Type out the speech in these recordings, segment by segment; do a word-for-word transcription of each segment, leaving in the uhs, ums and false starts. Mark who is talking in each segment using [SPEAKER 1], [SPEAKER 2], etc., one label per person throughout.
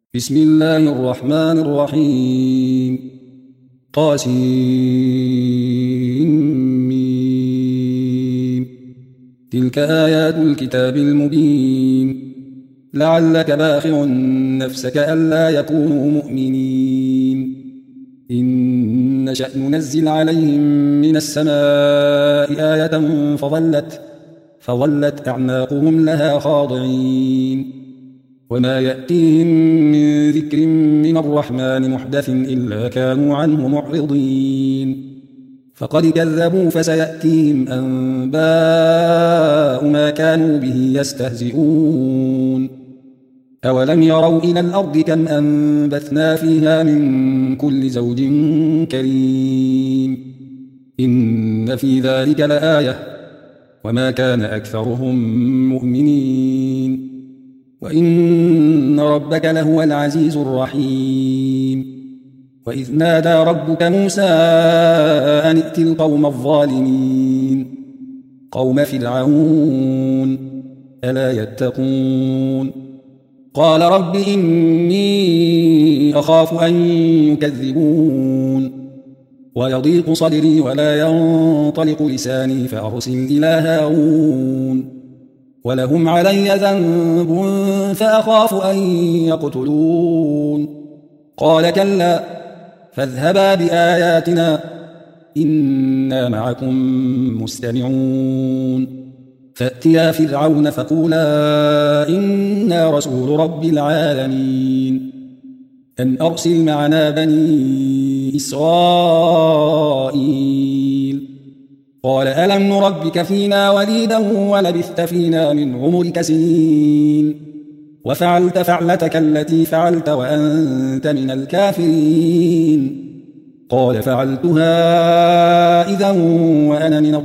[SPEAKER 1] بسم الله الرحمن الرحيم. طاسين. تلك آيات الكتاب المبين. لعلك باخع نفسك ألا يكونوا مؤمنين. إن نشأ ننزل عليهم من السماء آية فظلت, فظلت أعناقهم لها خاضعين. وما يأتيهم من ذكر من الرحمن محدث إلا كانوا عنه معرضين. فقد كذبوا فسيأتيهم أنباء ما كانوا به يستهزئون. أولم يروا إلى الأرض كم أنبثنا فيها من كل زوج كريم. إن في ذلك لآية وما كان أكثرهم مؤمنين. وإن ربك لهو العزيز الرحيم. وإذ نادى ربك موسى أن ائت القوم الظالمين قوم فرعون ألا يتقون. قال رب إني أخاف أن يكذبون ويضيق صدري ولا ينطلق لساني فأرسل إلى هارون ولهم علي ذنب فأخاف أن يقتلون. قال كلا فاذهبا بآياتنا إنا معكم مستمعون. فأتيا فرعون فقولا إنا رسول رب العالمين أن أرسل معنا بني إسرائيل. قال ألم نربك فينا وليدا ولبثت فينا من عمرك سنين وفعلت فعلتك التي فعلت وأنت من الكافرين. قال فعلتها إذا وأنا من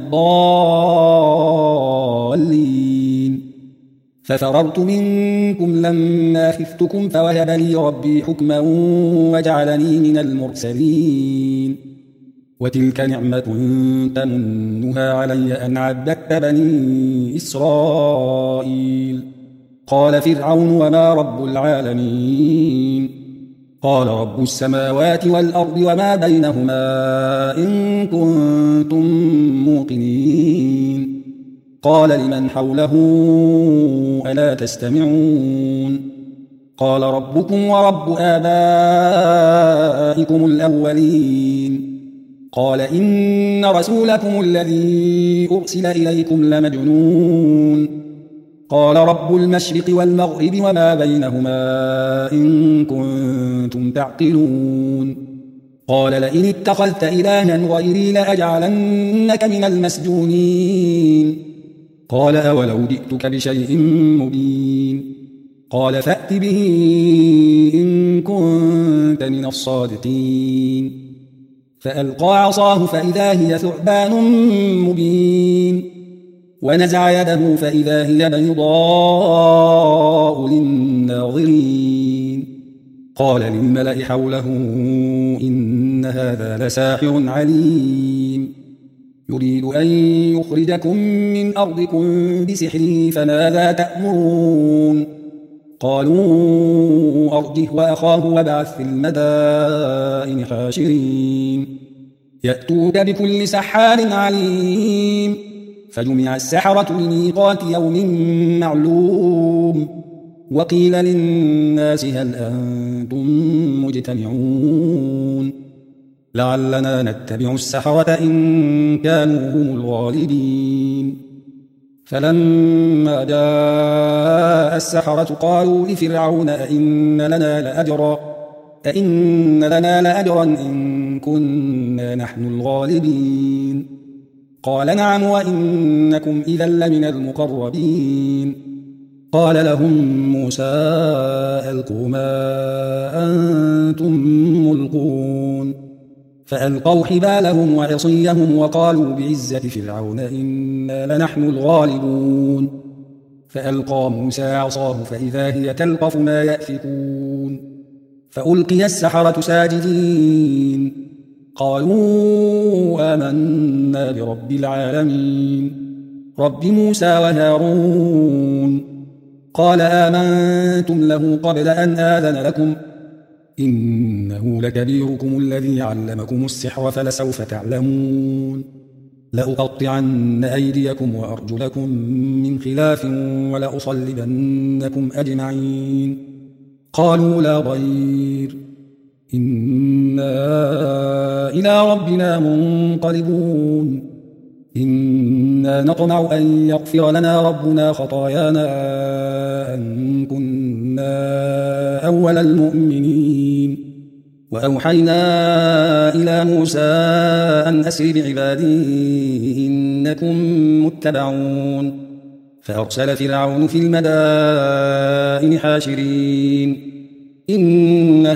[SPEAKER 1] الضالين. ففررت منكم لما خفتكم فوهب لي ربي حكما وجعلني من المرسلين. وتلك نعمة تمنها علي أن عبدت بني إسرائيل. قال فرعون وما رب العالمين. قال رب السماوات والأرض وما بينهما إن كنتم موقنين. قال لمن حوله ألا تستمعون. قال ربكم ورب آبائكم الأولين. قال إن رسولكم الذي أرسل إليكم لمجنون. قال رب المشرق والمغرب وما بينهما إن كنتم تعقلون. قال لئن اتخذت إلها غيري لأجعلنك من المسجونين. قال أولو جئتك بشيء مبين. قال فأت به إن كنت من الصادقين. فألقى عصاه فإذا هي ثعبان مبين. ونزع يده فإذا هي بيضاء للناظرين. قال للملأ حوله إن هذا لساحر عليم يريد أن يخرجكم من أرضكم بسحره فماذا تأمرون. قالوا أرجه وأخاه وابعث في المدائن حاشرين يأتوك بكل سحار عليم. فجمع السحرة لميقات يوم معلوم. وقيل للناس هل أنتم مجتمعون لعلنا نتبع السحرة إن كانوا هم الغالبين. فلما جاء السحرة قالوا لفرعون أئن لنا لأجرا أئن لنا لأجرا إن كنا نحن الغالبين. قال نعم وإنكم إذا لمن المقربين. قال لهم موسى ألقوا ما أنتم ملقون. فألقوا حبالهم وعصيهم وقالوا بعزة فرعون إنا لنحن الغالبون. فألقى موسى عصاه فإذا هي تلقف ما يأفكون. فألقي السحرة ساجدين قالوا آمنا برب العالمين رب موسى وهارون. قال آمنتم له قبل أن آذن لكم إنه لكبيركم الذي علمكم السحر فلسوف تعلمون لأقطعن أيديكم وأرجلكم من خلاف ولأصلبنكم أجمعين قالوا لا ضير إنا إلى ربنا منقلبون إنا نطمع أن يغفر لنا ربنا خطايانا أن كنا أول المؤمنين وأوحينا إلى موسى أن أسر بعبادي إنكم متبعون فأرسل فرعون في المدائن حاشرين إن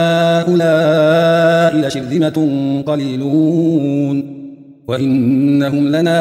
[SPEAKER 1] هؤلاء لشرذمة قليلون وإنهم لنا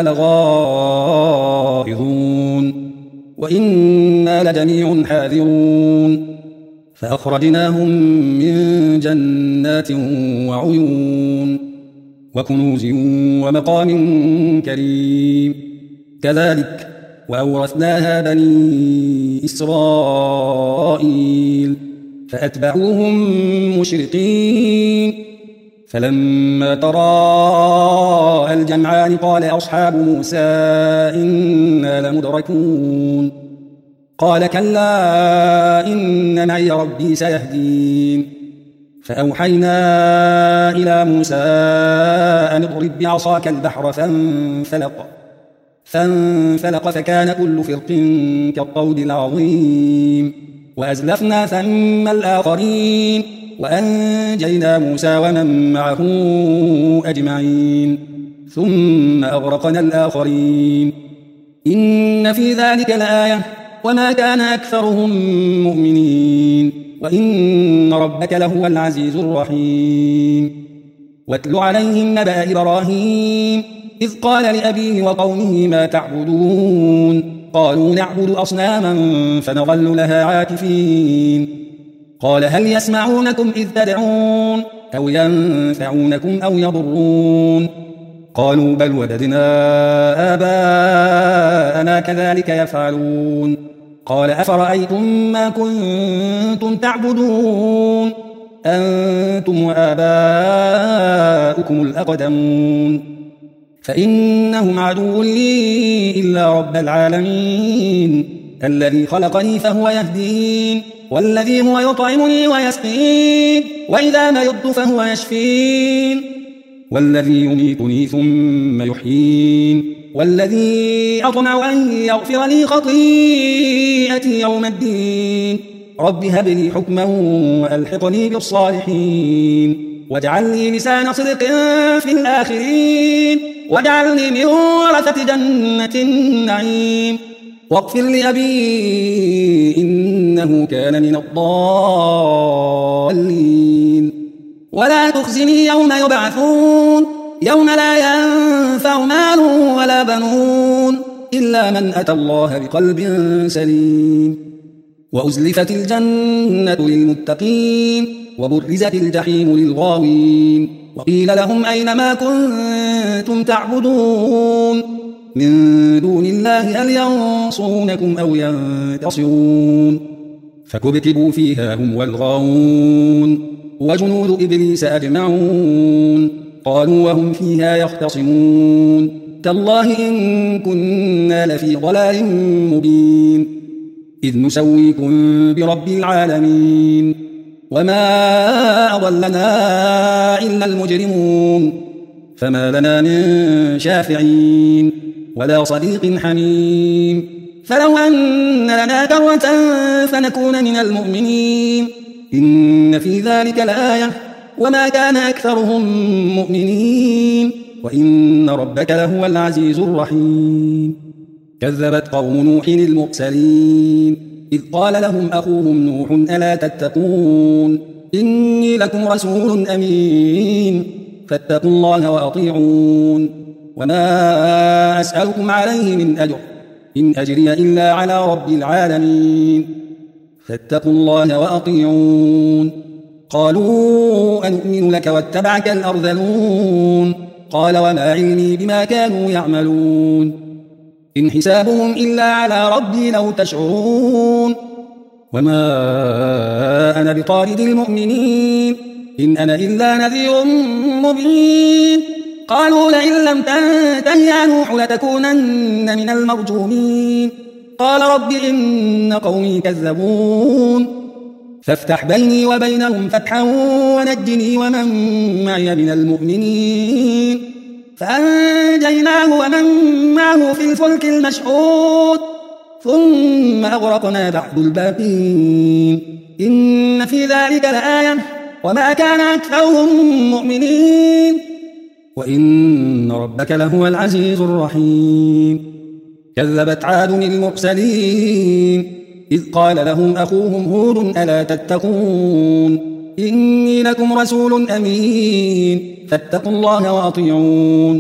[SPEAKER 1] لغائظون وإنا لجميع حاذرون فأخرجناهم من جنات وعيون وكنوز ومقام كريم كذلك وأورثناها بني إسرائيل فأتبعوهم مشرقين فلما تراءى الجمعان قال أصحاب موسى إنا لمدركون قال كلا إن معي ربي سيهدين فأوحينا إلى موسى أن اضرب بعصاك البحر فانفلق فانفلق فكان كل فرق كالطود العظيم وأزلفنا ثم الآخرين وأنجينا موسى ومن معه أجمعين ثم أغرقنا الآخرين إن في ذلك لآية وما كان أكثرهم مؤمنين وإن ربك لهو العزيز الرحيم واتل عليهم نبأ إبراهيم إذ قال لأبيه وقومه ما تعبدون قالوا نعبد أصناما فنظل لها عاكفين قال هل يسمعونكم إذ تدعون أو ينفعونكم أو يضرون قالوا بل وجدنا آباءنا كذلك يفعلون قال أفرأيتم ما كنتم تعبدون أنتم وآباؤكم الأقدمون فإنهم عدو لي إلا رب العالمين الذي خلقني فهو يهدين والذي هو يطعمني ويسقين وإذا مرضت فهو يشفين والذي يميتني ثم يحيين والذي أطمع أن يغفر لي خطيئتي يوم الدين رب هب لي حكما وألحقني بالصالحين واجعل لي لسان صدق في الآخرين واجعلني من ورثة جنة النعيم واغفر لأبي إنه كان من الضالين ولا تخزني يوم يبعثون يوم لا ينفع مال ولا بنون إلا من أتى الله بقلب سليم وأزلفت الجنة للمتقين وبرزت الجحيم للغاوين وقيل لهم أين ما كنتم تعبدون من دون الله هل ينصرونكم أو ينتصرون فكبكبوا فيها هم والغاوون وجنود إبليس أجمعون قالوا وهم فيها يختصمون تالله إن كنا لفي ضلال مبين إذ نسويكم برب العالمين وما أضلنا إلا المجرمون فما لنا من شافعين ولا صديق حميم فلو أن لنا كرة فنكون من المؤمنين إن في ذلك لآية وما كان أكثرهم مؤمنين وإن ربك لهو العزيز الرحيم كذبت قوم نوح المرسلين إذ قال لهم أخوهم نوح ألا تتقون إني لكم رسول أمين فاتقوا الله وأطيعون وما أسألكم عليه من أجر إن أجري إلا على رب العالمين فاتقوا الله وأطيعون قالوا أنؤمن لك واتبعك الأرذلون قال وما علمي بما كانوا يعملون إن حسابهم إلا على ربي لو تشعرون وما أنا بطارد المؤمنين إن أنا إلا نذير مبين قالوا لئن لم تنته يا نوح لتكونن من المرجومين قال رب إن قومي كذبون فافتح بيني وبينهم فتحا ونجني ومن معي من المؤمنين فأنجيناه ومن معه في الفلك المشحون ثم أغرقنا بعد الباقين إن في ذلك لآية وما كان أكثرهم مؤمنين وإن ربك لهو العزيز الرحيم كذبت عاد المرسلين إذ قال لهم أخوهم هود ألا تتقون إني لكم رسول أمين فاتقوا الله وأطيعون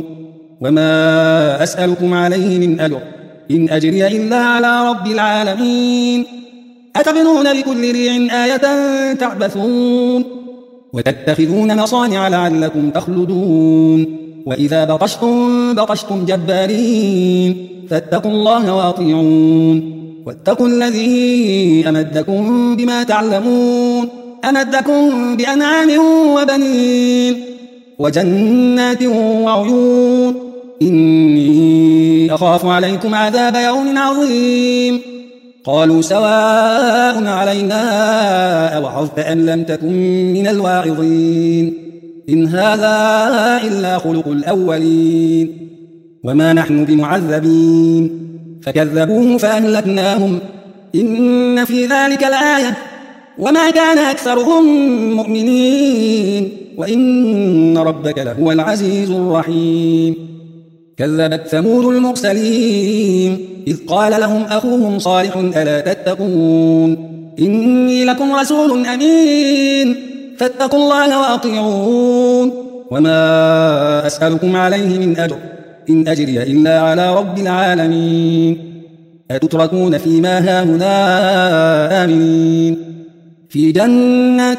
[SPEAKER 1] وما أسألكم عليه من أجر إن أجري إلا على رب العالمين أتبنون بكل ريع آية تعبثون وتتخذون مصانع لعلكم تخلدون وإذا بطشتم بطشتم جبارين فاتقوا الله وأطيعون واتقوا الذي أمدكم بما تعلمون أمدكم بأنعام وبنين وجنات وعيون إني أخاف عليكم عذاب يوم عظيم قالوا سواء علينا أوعظت أم لم تكن من الواعظين إن هذا إلا خلق الأولين وما نحن بمعذبين فكذبوه فأهلكناهم إن في ذلك لآية وما كان أكثرهم مؤمنين وإن ربك لهو العزيز الرحيم كذبت ثمود المرسلين إذ قال لهم أخوهم صالح ألا تتقون إني لكم رسول أمين فاتقوا الله وأطيعون وما أسألكم عليه من أجر إن أجري إلا على رب العالمين أتتركون فيما هاهنا آمنين في جنات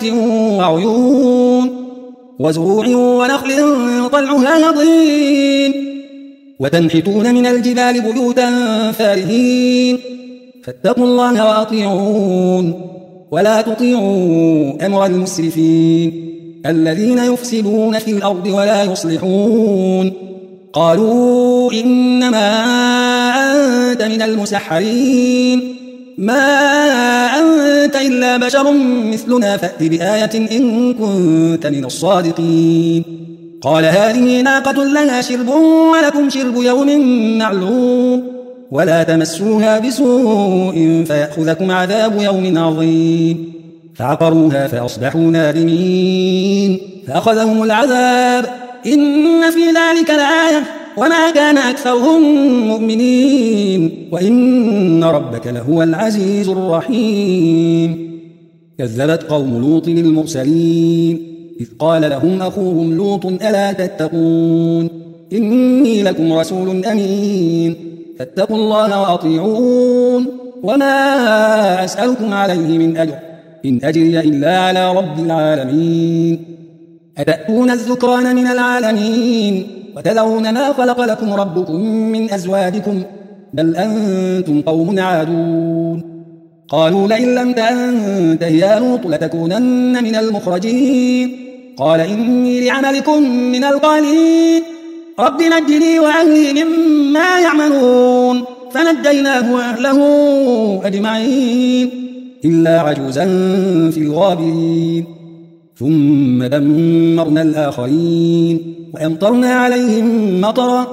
[SPEAKER 1] وعيون وزروع ونخل طلعها هضيم وتنحتون من الجبال بيوتا فارهين فاتقوا الله وأطيعون ولا تطيعوا أمر المسرفين الذين يفسدون في الأرض ولا يصلحون قالوا إنما أنت من المسحرين ما أنت إلا بشر مثلنا فأت بآية إن كنت من الصادقين قال هذه ناقة لها شرب ولكم شرب يوم معلوم ولا تمسوها بسوء فيأخذكم عذاب يوم عظيم فعقروها فأصبحوا نادمين فأخذهم العذاب إن في ذلك لآية وما كان أكثرهم مؤمنين وإن ربك لهو العزيز الرحيم كذبت قوم لوط المرسلين إذ قال لهم أخوهم لوط ألا تتقون إني لكم رسول أمين فاتقوا الله وأطيعون وما أسألكم عليه من أجر إن أجري إلا على رب العالمين أتأتون الذكران من العالمين وتذرون ما خلق لكم ربكم من أزواجكم بل أنتم قوم عادون قالوا لئن لم تنته يا لوط لتكونن من المخرجين قال إني لعملكم من القالين رب نجني وأهلي مما يعملون فنجيناه وأهله أجمعين إلا عجوزا في الغابرين ثم دمرنا الآخرين وأمطرنا عليهم مطرا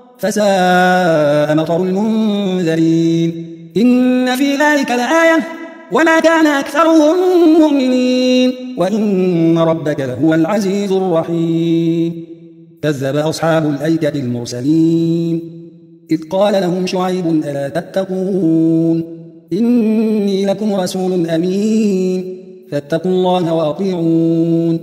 [SPEAKER 1] فساء مطر المنذرين إن في ذلك لآية وما كان أكثرهم مؤمنين وإن ربك لهو العزيز الرحيم كذب أصحاب الأيكة المرسلين إذ قال لهم شعيب ألا تتقون إني لكم رسول أمين فاتقوا الله وأطيعون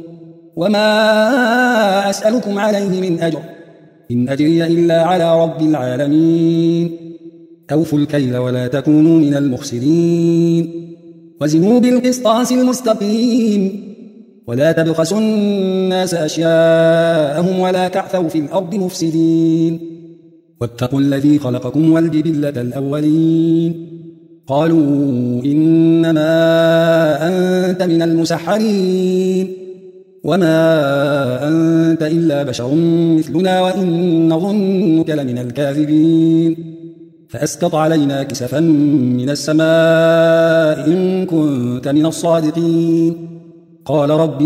[SPEAKER 1] وما أسألكم عليه من أجر إن أجري إلا على رب العالمين أوفوا الكيل ولا تكونوا من المخسرين وزنوا بالقسطاس المستقيم ولا تبخسوا الناس أشياءهم ولا تعثوا في الأرض مفسدين واتقوا الذي خلقكم والجبلة الأولين قالوا إنما أنت من المسحرين وما أنت إلا بشر مثلنا وإن نظنك لمن الكاذبين فأسقط علينا كسفا من السماء إن كنت من الصادقين قال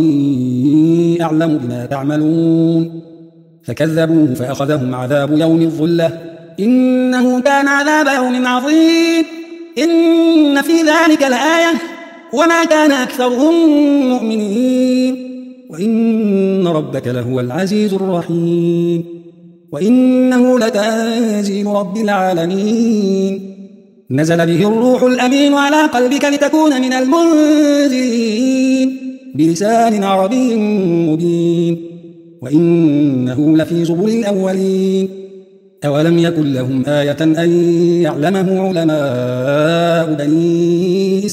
[SPEAKER 1] ربي أعلم بما تعملون فكذبوه فأخذهم عذاب يوم الظلة إنه كان عذاب يوم عظيم إن في ذلك لآية وما كان أكثرهم مؤمنين وإن ربك لهو العزيز الرحيم وإنه لتنزيل رب العالمين نزل به الروح الأمين على قلبك لتكون من المنذرين بلسان عربي مبين وإنه لفي زبر الأولين أولم يكن لهم آية أن يعلمه علماء بني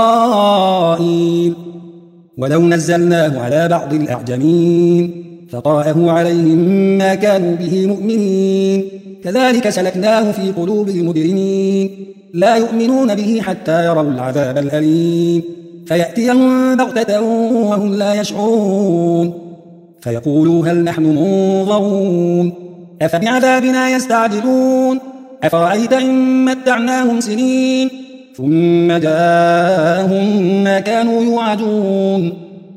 [SPEAKER 1] إسرائيل ولو نزلناه على بعض الأعجمين فقرأه عليهم ما كانوا به مؤمنين كذلك سلكناه في قلوب المجرمين لا يؤمنون به حتى يروا العذاب الأليم فيأتيهم بغتة وهم لا يشعرون فيقولوا هل نحن منظرون أفبعذابنا يستعجلون أفرأيت إن متعناهم سنين ثم جاءهم ما كانوا يوعدون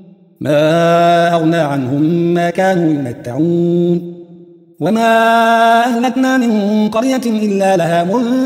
[SPEAKER 1] ما أغنى عنهم ما كانوا يمتعون وما أهلكنا من قرية إلا لها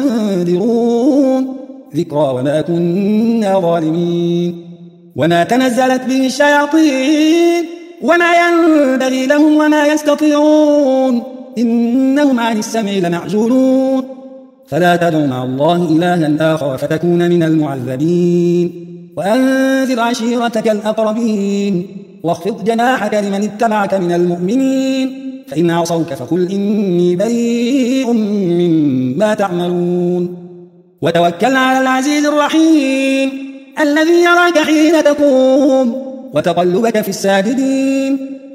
[SPEAKER 1] منذرون ذكرى وما كنا ظالمين وما تنزلت به الشياطين وما ينبغي لهم وما يستطيعون إنهم عن السمع لمعزولون فلا تدع مع الله إلها آخر فتكون من المعذبين وأنذر عشيرتك الأقربين واخفض جناحك لمن اتبعك من المؤمنين فإن عصوك فقل إني بريء مما تعملون وتوكل على العزيز الرحيم الذي يراك حين تقوم وتقلبك في الساجدين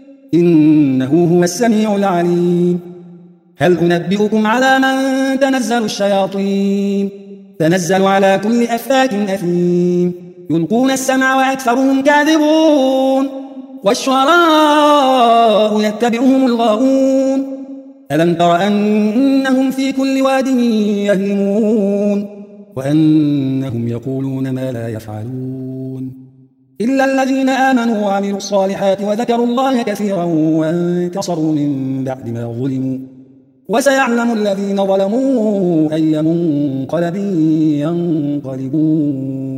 [SPEAKER 1] إنه هو السميع العليم هل أنبئكم على من تنزل الشياطين تنزل على كل أفاك أثيم يلقون السمع وأكثرهم كاذبون والشعراء يتبعهم الغاوون ألم تر أنهم في كل واد يهيمون وأنهم يقولون ما لا يفعلون إلا الذين آمنوا وعملوا الصالحات وذكروا الله كثيرا وانتصروا من بعد ما ظلموا وسيعلم الذين ظلموا أي منقلب ينقلبون.